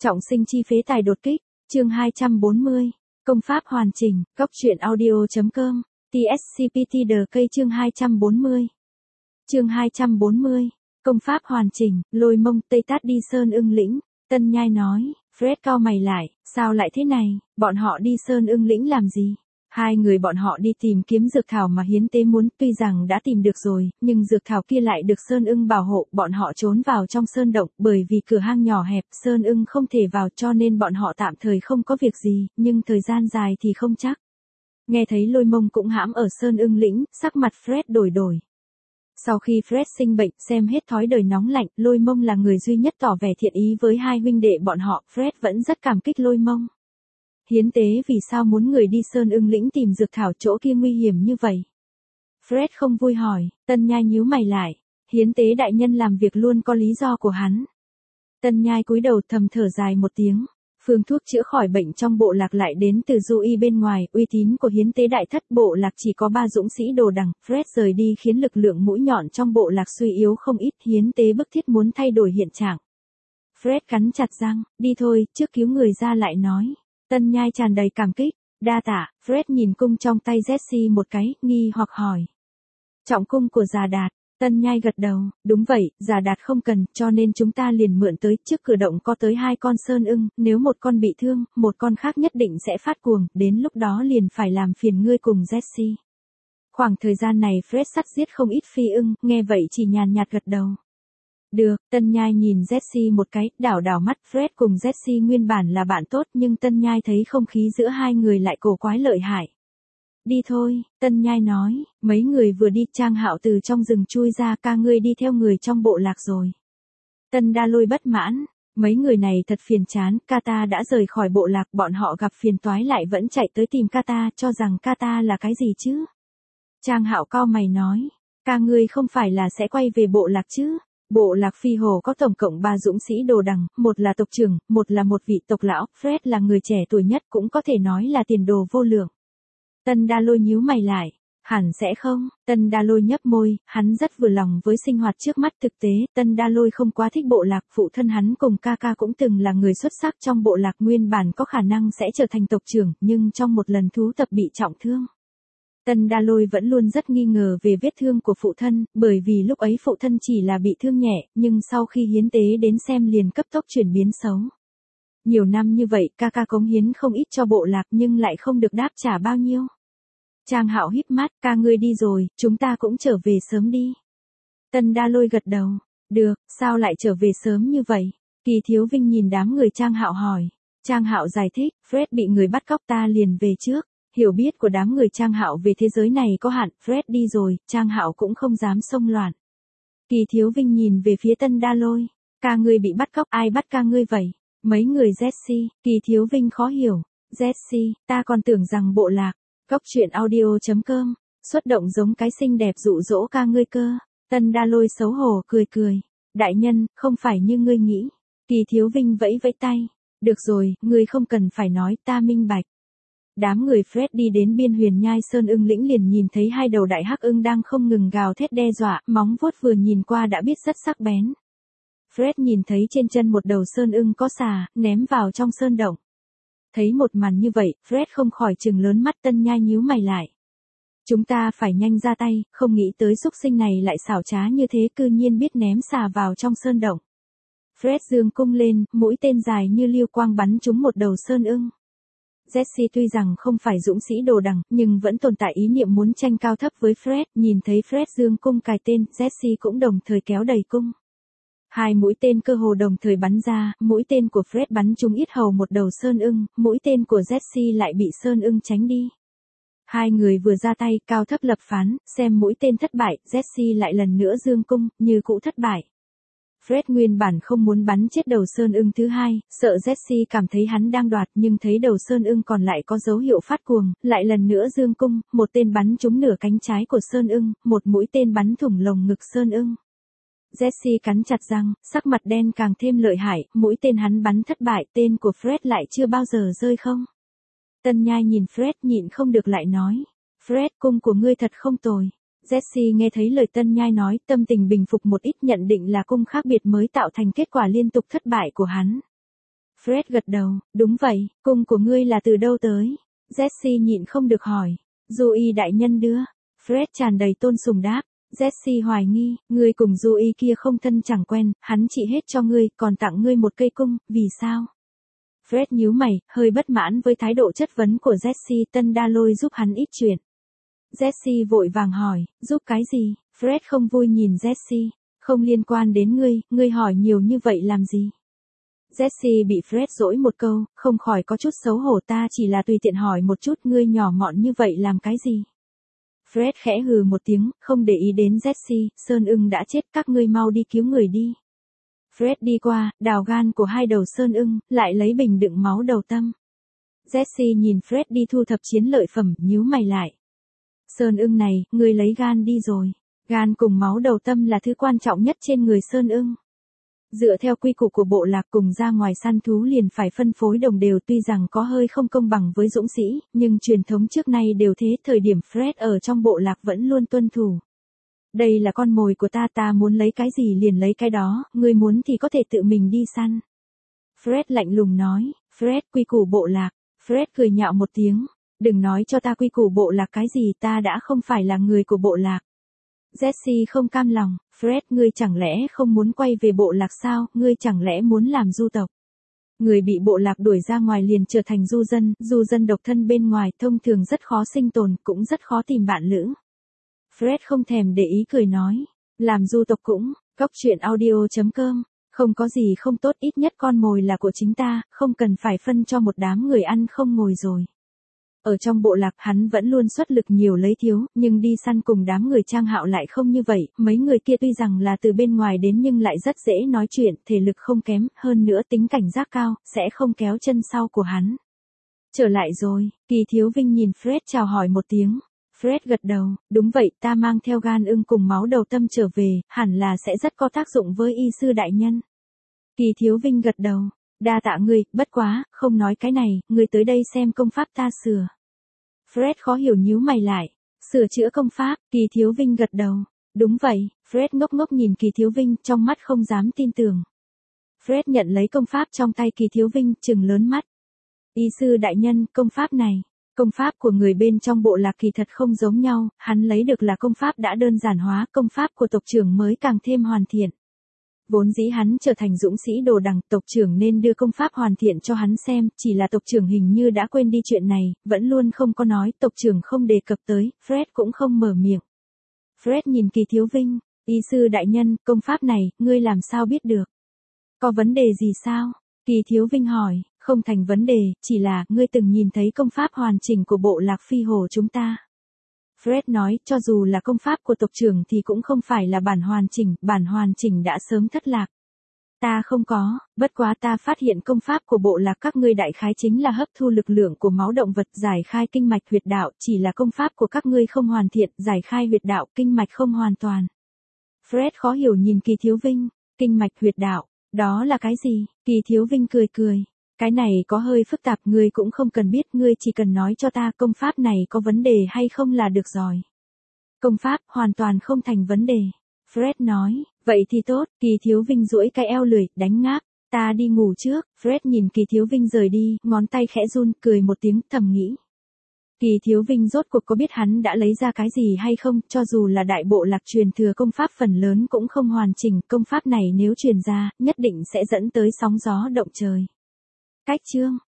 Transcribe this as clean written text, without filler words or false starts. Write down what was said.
Trọng sinh chi phế tài đột kích, chương 240. Công pháp hoàn chỉnh, góc truyện audio.com, TSCPT The Cây chương 240. Chương 240. Công pháp hoàn chỉnh, lôi mông Tây Tát đi Sơn Ưng Lĩnh, Tân Nhai nói, Fred cau mày lại, sao lại thế này, bọn họ đi Sơn Ưng Lĩnh làm gì? Hai người bọn họ đi tìm kiếm dược thảo mà hiến tế muốn, tuy rằng đã tìm được rồi, nhưng dược thảo kia lại được Sơn Ưng bảo hộ, bọn họ trốn vào trong sơn động, bởi vì cửa hang nhỏ hẹp, Sơn Ưng không thể vào cho nên bọn họ tạm thời không có việc gì, nhưng thời gian dài thì không chắc. Nghe thấy lôi mông cũng hãm ở Sơn Ưng Lĩnh, sắc mặt Fred đổi. Sau khi Fred sinh bệnh, xem hết thói đời nóng lạnh, lôi mông là người duy nhất tỏ vẻ thiện ý với hai huynh đệ bọn họ, Fred vẫn rất cảm kích lôi mông. Hiến tế vì sao muốn người đi Sơn Ưng Lĩnh tìm dược thảo chỗ kia nguy hiểm như vậy? Fred không vui hỏi, Tân Nhai nhíu mày lại, hiến tế đại nhân làm việc luôn có lý do của hắn. Tân Nhai cúi đầu thầm thở dài một tiếng, phương thuốc chữa khỏi bệnh trong bộ lạc lại đến từ du y bên ngoài, uy tín của hiến tế đại thất bộ lạc chỉ có 3 dũng sĩ đồ đằng, Fred rời đi khiến lực lượng mũi nhọn trong bộ lạc suy yếu không ít, hiến tế bức thiết muốn thay đổi hiện trạng. Fred cắn chặt răng, đi thôi, trước cứu người ra lại nói. Tân Nhai tràn đầy cảm kích, đa tạ, Fred nhìn cung trong tay Jesse một cái, nghi hoặc hỏi. Trọng cung của Già Đạt, Tân Nhai gật đầu, đúng vậy, Già Đạt không cần, cho nên chúng ta liền mượn tới, trước cửa động có tới 2 con sơn ưng, nếu một con bị thương, một con khác nhất định sẽ phát cuồng, đến lúc đó liền phải làm phiền ngươi cùng Jesse. Khoảng thời gian này Fred sắt giết không ít phi ưng, nghe vậy chỉ nhàn nhạt gật đầu. Được, Tân Nhai nhìn Jesse một cái, đảo mắt, Fred cùng Jesse nguyên bản là bạn tốt nhưng Tân Nhai thấy không khí giữa hai người lại cổ quái lợi hại. Đi thôi, Tân Nhai nói, mấy người vừa đi, Trang Hạo từ trong rừng chui ra, ca ngươi đi theo người trong bộ lạc rồi. Tân Đa Lôi bất mãn, mấy người này thật phiền chán, Kata đã rời khỏi bộ lạc, bọn họ gặp phiền toái lại vẫn chạy tới tìm Kata, cho rằng Kata là cái gì chứ? Trang Hạo cau mày nói, ca ngươi không phải là sẽ quay về bộ lạc chứ? Bộ lạc Phi Hồ có tổng cộng 3 dũng sĩ đồ đằng, một là tộc trưởng, một là một vị tộc lão, Fred là người trẻ tuổi nhất cũng có thể nói là tiền đồ vô lượng. Tân Đa Lôi nhíu mày lại, hẳn sẽ không, Tân Đa Lôi nhấp môi, hắn rất vừa lòng với sinh hoạt trước mắt, thực tế, Tân Đa Lôi không quá thích bộ lạc, phụ thân hắn cùng ca cũng từng là người xuất sắc trong bộ lạc, nguyên bản có khả năng sẽ trở thành tộc trưởng, nhưng trong một lần thú tập bị trọng thương. Tân Đa Lôi vẫn luôn rất nghi ngờ về vết thương của phụ thân, bởi vì lúc ấy phụ thân chỉ là bị thương nhẹ, nhưng sau khi hiến tế đến xem liền cấp tốc chuyển biến xấu. Nhiều năm như vậy, ca cống hiến không ít cho bộ lạc nhưng lại không được đáp trả bao nhiêu. Trang Hạo híp mắt, ca ngươi đi rồi, chúng ta cũng trở về sớm đi. Tân Đa Lôi gật đầu, được, sao lại trở về sớm như vậy? Kỳ Thiếu Vinh nhìn đám người Trang Hạo hỏi. Trang Hạo giải thích, Fred bị người bắt cóc ta liền về trước. Hiểu biết của đám người Trang Hạo về thế giới này có hạn, Fred đi rồi, Trang Hạo cũng không dám xông loạn. Kỳ Thiếu Vinh nhìn về phía Tân Đa Lôi, ca ngươi bị bắt cóc, ai bắt ca ngươi vậy? Mấy người Jesse, Kỳ Thiếu Vinh khó hiểu, Jesse, ta còn tưởng rằng bộ lạc, góc truyện audio.com, xuất động giống cái xinh đẹp dụ dỗ ca ngươi cơ. Tân Đa Lôi xấu hổ cười, đại nhân, không phải như ngươi nghĩ. Kỳ Thiếu Vinh vẫy tay, được rồi, ngươi không cần phải nói, ta minh bạch. Đám người Fred đi đến biên huyền nhai Sơn Ưng Lĩnh liền nhìn thấy 2 đầu đại hắc ưng đang không ngừng gào thét đe dọa, móng vuốt vừa nhìn qua đã biết rất sắc bén. Fred nhìn thấy trên chân một đầu sơn ưng có xà, ném vào trong sơn động. Thấy một màn như vậy, Fred không khỏi trừng lớn mắt. Tân Nhai nhíu mày lại. Chúng ta phải nhanh ra tay, không nghĩ tới xúc sinh này lại xảo trá như thế, cư nhiên biết ném xà vào trong sơn động. Fred giương cung lên, mũi tên dài như lưu quang bắn trúng một đầu sơn ưng. Jesse tuy rằng không phải dũng sĩ đồ đằng, nhưng vẫn tồn tại ý niệm muốn tranh cao thấp với Fred, nhìn thấy Fred giương cung cài tên, Jesse cũng đồng thời kéo đầy cung. 2 mũi tên cơ hồ đồng thời bắn ra, mũi tên của Fred bắn trúng yết hầu một đầu sơn ưng, mũi tên của Jesse lại bị sơn ưng tránh đi. Hai người vừa ra tay, cao thấp lập phán, xem mũi tên thất bại, Jesse lại lần nữa giương cung, như cũ thất bại. Fred nguyên bản không muốn bắn chết đầu sơn ưng thứ hai, sợ Jesse cảm thấy hắn đang đoạt, nhưng thấy đầu sơn ưng còn lại có dấu hiệu phát cuồng, lại lần nữa giương cung, một tên bắn trúng nửa cánh trái của sơn ưng, một mũi tên bắn thủng lồng ngực sơn ưng. Jesse cắn chặt răng, sắc mặt đen càng thêm lợi hại, mũi tên hắn bắn thất bại, tên của Fred lại chưa bao giờ rơi không. Tân Nhai nhìn Fred nhịn không được lại nói, Fred, cung của ngươi thật không tồi. Jesse nghe thấy lời Tân Nhai nói, tâm tình bình phục một ít, nhận định là cung khác biệt mới tạo thành kết quả liên tục thất bại của hắn. Fred gật đầu, đúng vậy, cung của ngươi là từ đâu tới? Jessie nhịn không được hỏi. Dewey đại nhân đưa. Fred tràn đầy tôn sùng đáp. Jessie hoài nghi, ngươi cùng Dewey kia không thân chẳng quen, hắn trị hết cho ngươi, còn tặng ngươi một cây cung, vì sao? Fred nhíu mày, hơi bất mãn với thái độ chất vấn của Jessie, tân đa lôi giúp hắn ít chuyện. Jessie vội vàng hỏi, giúp cái gì? Fred không vui nhìn Jessie, không liên quan đến ngươi hỏi nhiều như vậy làm gì? Jessie bị Fred dỗi một câu, không khỏi có chút xấu hổ, ta chỉ là tùy tiện hỏi một chút, ngươi nhỏ mọn như vậy làm cái gì? Fred khẽ hừ một tiếng, không để ý đến Jessie, Sơn ưng đã chết, các ngươi mau đi cứu người đi. Fred đi qua, đào gan của hai đầu sơn ưng, lại lấy bình đựng máu đầu tâm. Jessie nhìn Fred đi thu thập chiến lợi phẩm, nhíu mày lại. Sơn ưng này, ngươi lấy gan đi rồi. Gan cùng máu đầu tâm là thứ quan trọng nhất trên người sơn ưng. Dựa theo quy củ của bộ lạc, cùng ra ngoài săn thú liền phải phân phối đồng đều, tuy rằng có hơi không công bằng với dũng sĩ, nhưng truyền thống trước nay đều thế, thời điểm Fred ở trong bộ lạc vẫn luôn tuân thủ. Đây là con mồi của ta muốn lấy cái gì liền lấy cái đó, ngươi muốn thì có thể tự mình đi săn. Fred lạnh lùng nói, Fred, quy củ bộ lạc. Fred cười nhạo một tiếng, đừng nói cho ta quy củ bộ lạc cái gì, ta đã không phải là người của bộ lạc. Jessie không cam lòng, Fred, ngươi chẳng lẽ không muốn quay về bộ lạc sao, ngươi chẳng lẽ muốn làm du tộc? Người bị bộ lạc đuổi ra ngoài liền trở thành du dân độc thân bên ngoài, thông thường rất khó sinh tồn, cũng rất khó tìm bạn lữ. Fred không thèm để ý cười nói, làm du tộc cũng, cóc truyện audio.com, không có gì không tốt, ít nhất con mồi là của chính ta, không cần phải phân cho một đám người ăn không ngồi rồi. Ở trong bộ lạc hắn vẫn luôn xuất lực nhiều lấy thiếu, nhưng đi săn cùng đám người Trang Hạo lại không như vậy, mấy người kia tuy rằng là từ bên ngoài đến nhưng lại rất dễ nói chuyện, thể lực không kém, hơn nữa tính cảnh giác cao, sẽ không kéo chân sau của hắn. Trở lại rồi, Kỳ Thiếu Vinh nhìn Fred chào hỏi một tiếng. Fred gật đầu, đúng vậy, ta mang theo gan ưng cùng máu đầu tâm trở về, hẳn là sẽ rất có tác dụng với y sư đại nhân. Kỳ Thiếu Vinh gật đầu. Đa tạ ngươi, bất quá, không nói cái này, ngươi tới đây xem công pháp ta sửa. Fred khó hiểu nhíu mày lại. Sửa chữa công pháp, Kỳ Thiếu Vinh gật đầu. Đúng vậy, Fred ngốc ngốc nhìn Kỳ Thiếu Vinh, trong mắt không dám tin tưởng. Fred nhận lấy công pháp trong tay Kỳ Thiếu Vinh, trừng lớn mắt. Y sư đại nhân, công pháp này. Công pháp của người bên trong bộ lạc kỳ thật không giống nhau, hắn lấy được là công pháp đã đơn giản hóa, công pháp của tộc trưởng mới càng thêm hoàn thiện. Vốn dĩ hắn trở thành dũng sĩ đồ đằng, tộc trưởng nên đưa công pháp hoàn thiện cho hắn xem, chỉ là tộc trưởng hình như đã quên đi chuyện này, vẫn luôn không có nói, tộc trưởng không đề cập tới, Fred cũng không mở miệng. Fred nhìn Kỳ Thiếu Vinh, y sư đại nhân, công pháp này, ngươi làm sao biết được? Có vấn đề gì sao? Kỳ Thiếu Vinh hỏi, không thành vấn đề, chỉ là, ngươi từng nhìn thấy công pháp hoàn chỉnh của bộ lạc Phi Hồ chúng ta. Fred nói, cho dù là công pháp của tộc trưởng thì cũng không phải là bản hoàn chỉnh đã sớm thất lạc. Ta không có, bất quá ta phát hiện công pháp của bộ lạc các ngươi đại khái chính là hấp thu lực lượng của máu động vật, giải khai kinh mạch huyệt đạo, chỉ là công pháp của các ngươi không hoàn thiện, giải khai huyệt đạo, kinh mạch không hoàn toàn. Fred khó hiểu nhìn Kỳ Thiếu Vinh, kinh mạch huyệt đạo, đó là cái gì? Kỳ Thiếu Vinh cười cười. Cái này có hơi phức tạp, ngươi cũng không cần biết, ngươi chỉ cần nói cho ta công pháp này có vấn đề hay không là được rồi. Công pháp hoàn toàn không thành vấn đề. Fred nói, vậy thì tốt, Kỳ Thiếu Vinh duỗi cái eo lười, đánh ngáp, ta đi ngủ trước. Fred nhìn Kỳ Thiếu Vinh rời đi, ngón tay khẽ run, cười một tiếng, thầm nghĩ. Kỳ Thiếu Vinh rốt cuộc có biết hắn đã lấy ra cái gì hay không, cho dù là đại bộ lạc truyền thừa công pháp phần lớn cũng không hoàn chỉnh, công pháp này nếu truyền ra, nhất định sẽ dẫn tới sóng gió động trời. Cách chương